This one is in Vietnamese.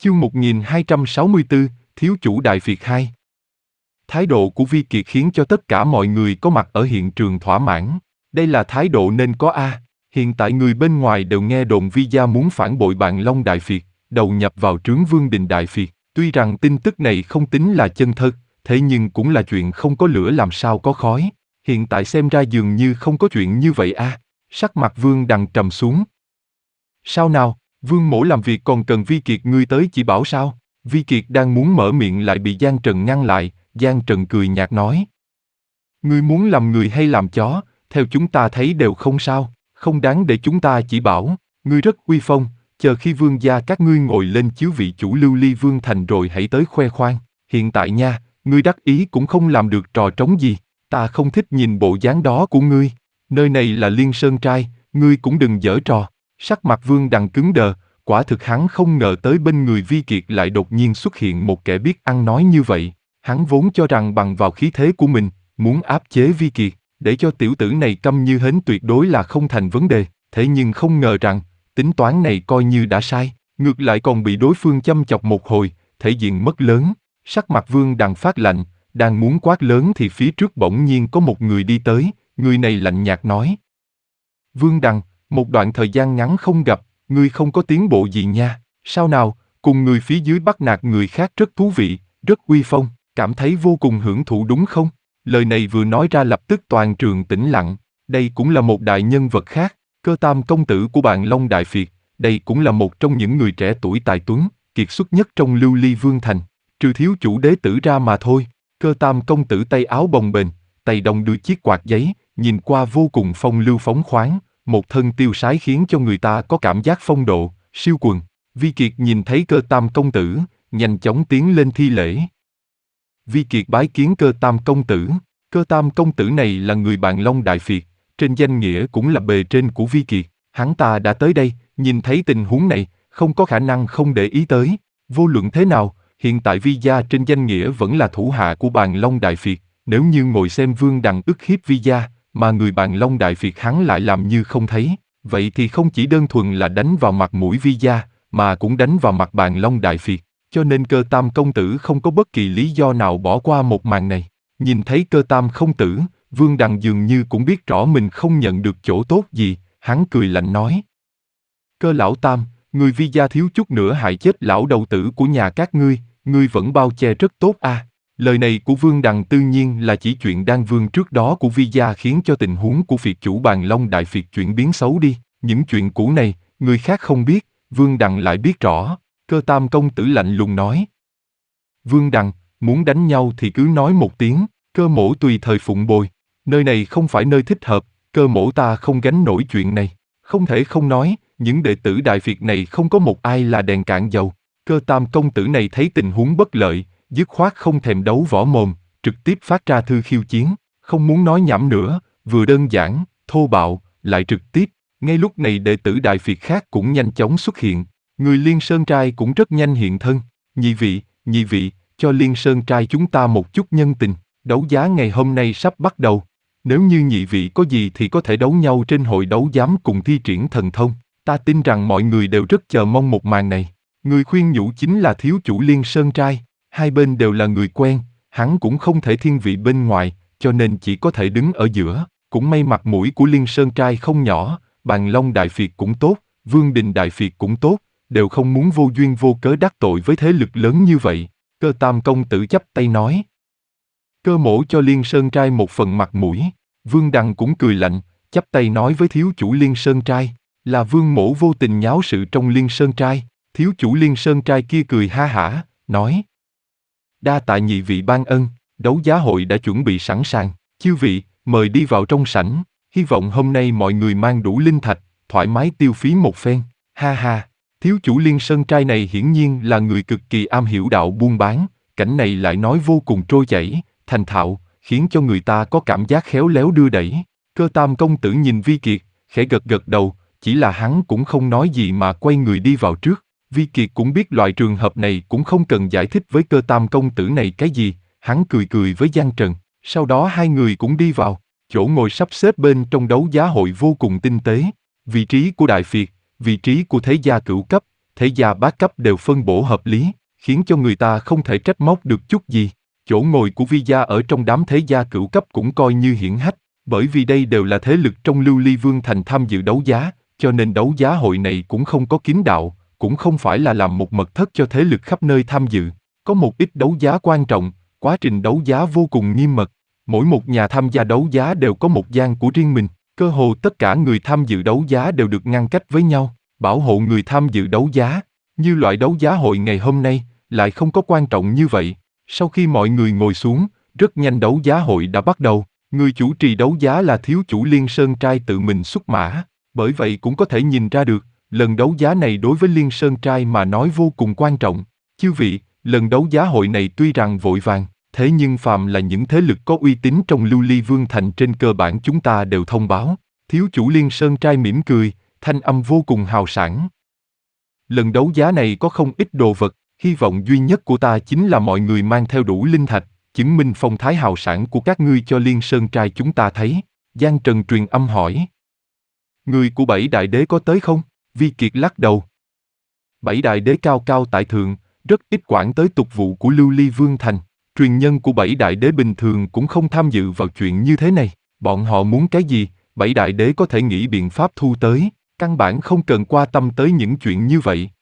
Chương 1264, Thiếu chủ Đại Việt 2. Thái độ của Vi Kiệt khiến cho tất cả mọi người có mặt ở hiện trường thỏa mãn. Đây là thái độ nên có a. Hiện tại người bên ngoài đều nghe đồn Vi gia muốn phản bội Bạn Long Đại Việt, đầu nhập vào trướng Vương Đình Đại Việt. Tuy rằng tin tức này không tính là chân thật, thế nhưng cũng là chuyện không có lửa làm sao có khói. Hiện tại xem ra dường như không có chuyện như vậy a. Sắc mặt Vương Đằng trầm xuống. Sao nào? Vương mỗ làm việc còn cần Vi Kiệt ngươi tới chỉ bảo sao? Vi Kiệt đang muốn mở miệng lại bị Giang Trần ngăn lại. Giang Trần cười nhạt nói: Ngươi muốn làm người hay làm chó, theo chúng ta thấy đều không sao, không đáng để chúng ta chỉ bảo. Ngươi rất uy phong, chờ khi vương gia các ngươi ngồi lên chiếu vị chủ lưu ly vương thành rồi hãy tới khoe khoang. Hiện tại nha, ngươi đắc ý cũng không làm được trò trống gì. Ta không thích nhìn bộ dáng đó của ngươi. Nơi này là Liên Sơn Trai, ngươi cũng đừng giở trò. Sắc mặt Vương Đằng cứng đờ, quả thực hắn không ngờ tới bên người Vi Kiệt lại đột nhiên xuất hiện một kẻ biết ăn nói như vậy. Hắn vốn cho rằng bằng vào khí thế của mình, muốn áp chế Vi Kiệt, để cho tiểu tử này câm như hến tuyệt đối là không thành vấn đề. Thế nhưng không ngờ rằng, tính toán này coi như đã sai, ngược lại còn bị đối phương châm chọc một hồi, thể diện mất lớn. Sắc mặt Vương Đằng phát lạnh, đang muốn quát lớn thì phía trước bỗng nhiên có một người đi tới, người này lạnh nhạt nói: Vương Đằng, một đoạn thời gian ngắn không gặp, ngươi không có tiến bộ gì nha, sao nào, cùng người phía dưới bắt nạt người khác rất thú vị, rất uy phong, cảm thấy vô cùng hưởng thụ đúng không? Lời này vừa nói ra lập tức toàn trường tĩnh lặng, đây cũng là một đại nhân vật khác, Cơ Tam công tử của Bạn Long Đại Việt, đây cũng là một trong những người trẻ tuổi tài tuấn, kiệt xuất nhất trong lưu ly vương thành, trừ thiếu chủ đế tử ra mà thôi. Cơ Tam công tử tay áo bồng bềnh, tay đong đưa chiếc quạt giấy, nhìn qua vô cùng phong lưu phóng khoáng, một thân tiêu sái khiến cho người ta có cảm giác phong độ, siêu quần. Vi Kiệt nhìn thấy Cơ Tam công tử, nhanh chóng tiến lên thi lễ. Vi Kiệt bái kiến Cơ Tam công tử. Cơ Tam công tử này là người Bạn Long Đại Việt, trên danh nghĩa cũng là bề trên của Vi Kiệt. Hắn ta đã tới đây, nhìn thấy tình huống này, không có khả năng không để ý tới. Vô luận thế nào, hiện tại Vi gia trên danh nghĩa vẫn là thủ hạ của Bạn Long Đại Việt. Nếu như ngồi xem Vương Đằng ức hiếp Vi gia, mà người Bạn Long Đại Việt hắn lại làm như không thấy, vậy thì không chỉ đơn thuần là đánh vào mặt mũi Vi gia, mà cũng đánh vào mặt Bạn Long Đại Việt. Cho nên Cơ Tam công tử không có bất kỳ lý do nào bỏ qua một màn này. Nhìn thấy Cơ Tam công tử, Vương Đằng dường như cũng biết rõ mình không nhận được chỗ tốt gì, hắn cười lạnh nói: Cơ lão Tam, người Vi gia thiếu chút nữa hại chết lão đầu tử của nhà các ngươi vẫn bao che rất tốt a. Lời này của Vương Đằng tự nhiên là chỉ chuyện Đan Vương trước đó của Vi gia khiến cho tình huống của Việt chủ Bạn Long Đại Việt chuyển biến xấu đi. Những chuyện cũ này, người khác không biết, Vương Đằng lại biết rõ. Cơ Tam công tử lạnh lùng nói: Vương Đằng, muốn đánh nhau thì cứ nói một tiếng, Cơ mỗ tùy thời phụng bồi. Nơi này không phải nơi thích hợp, Cơ mỗ ta không gánh nổi chuyện này. Không thể không nói, những đệ tử Đại Việt này không có một ai là đèn cạn dầu. Cơ Tam công tử này thấy tình huống bất lợi, dứt khoát không thèm đấu võ mồm, trực tiếp phát ra thư khiêu chiến, không muốn nói nhảm nữa, vừa đơn giản, thô bạo, lại trực tiếp. Ngay lúc này đệ tử Đại Việt khác cũng nhanh chóng xuất hiện, người Liên Sơn Trai cũng rất nhanh hiện thân. Nhị vị, cho Liên Sơn Trai chúng ta một chút nhân tình, đấu giá ngày hôm nay sắp bắt đầu. Nếu như nhị vị có gì thì có thể đấu nhau trên hội đấu giám cùng thi triển thần thông. Ta tin rằng mọi người đều rất chờ mong một màn này. Người khuyên nhủ chính là thiếu chủ Liên Sơn Trai. Hai bên đều là người quen, hắn cũng không thể thiên vị bên ngoài, cho nên chỉ có thể đứng ở giữa. Cũng may mặt mũi của Liên Sơn Trai không nhỏ, Bạn Long Đại Việt cũng tốt, Vương Đình Đại Việt cũng tốt, đều không muốn vô duyên vô cớ đắc tội với thế lực lớn như vậy. Cơ Tam công tử chắp tay nói: Cơ mỗ cho Liên Sơn Trai một phần mặt mũi. Vương Đằng cũng cười lạnh, chắp tay nói với thiếu chủ Liên Sơn Trai: Là Vương mỗ vô tình nháo sự trong Liên Sơn Trai. Thiếu chủ Liên Sơn Trai kia cười ha hả, nói: Đa tạ nhị vị ban ân, đấu giá hội đã chuẩn bị sẵn sàng, chư vị, mời đi vào trong sảnh, hy vọng hôm nay mọi người mang đủ linh thạch, thoải mái tiêu phí một phen, ha ha. Thiếu chủ Liên Sơn Trai này hiển nhiên là người cực kỳ am hiểu đạo buôn bán, cảnh này lại nói vô cùng trôi chảy, thành thạo, khiến cho người ta có cảm giác khéo léo đưa đẩy. Cơ Tam công tử nhìn Vi Kiệt, khẽ gật gật đầu, chỉ là hắn cũng không nói gì mà quay người đi vào trước. Vi Kiệt cũng biết loại trường hợp này cũng không cần giải thích với Cơ Tam công tử này cái gì, hắn cười cười với Giang Trần, sau đó hai người cũng đi vào, chỗ ngồi sắp xếp bên trong đấu giá hội vô cùng tinh tế, vị trí của Đại Việt, vị trí của thế gia cửu cấp, thế gia bát cấp đều phân bổ hợp lý, khiến cho người ta không thể trách móc được chút gì. Chỗ ngồi của Vi gia ở trong đám thế gia cửu cấp cũng coi như hiển hách, bởi vì đây đều là thế lực trong Lưu Ly Vương thành tham dự đấu giá, cho nên đấu giá hội này cũng không có kín đạo, cũng không phải là làm một mật thất cho thế lực khắp nơi tham dự. Có một ít đấu giá quan trọng, quá trình đấu giá vô cùng nghiêm mật. Mỗi một nhà tham gia đấu giá đều có một gian của riêng mình, cơ hồ tất cả người tham dự đấu giá đều được ngăn cách với nhau, bảo hộ người tham dự đấu giá. Như loại đấu giá hội ngày hôm nay, lại không có quan trọng như vậy. Sau khi mọi người ngồi xuống, rất nhanh đấu giá hội đã bắt đầu. Người chủ trì đấu giá là thiếu chủ Liên Sơn Trai tự mình xuất mã, bởi vậy cũng có thể nhìn ra được, lần đấu giá này đối với Liên Sơn Trai mà nói vô cùng quan trọng. Chư vị, lần đấu giá hội này tuy rằng vội vàng, thế nhưng phàm là những thế lực có uy tín trong Lưu Ly Vương thành trên cơ bản chúng ta đều thông báo. Thiếu chủ Liên Sơn Trai mỉm cười, thanh âm vô cùng hào sảng. Lần đấu giá này có không ít đồ vật, hy vọng duy nhất của ta chính là mọi người mang theo đủ linh thạch, chứng minh phong thái hào sảng của các ngươi cho Liên Sơn Trai chúng ta thấy. Giang Trần truyền âm hỏi. Người của Bảy Đại Đế có tới không? Vi Kiệt lắc đầu. Bảy Đại Đế cao cao tại thượng, rất ít quản tới tục vụ của Lưu Ly Vương thành. Truyền nhân của Bảy Đại Đế bình thường cũng không tham dự vào chuyện như thế này. Bọn họ muốn cái gì, Bảy Đại Đế có thể nghĩ biện pháp thu tới, căn bản không cần quan tâm tới những chuyện như vậy.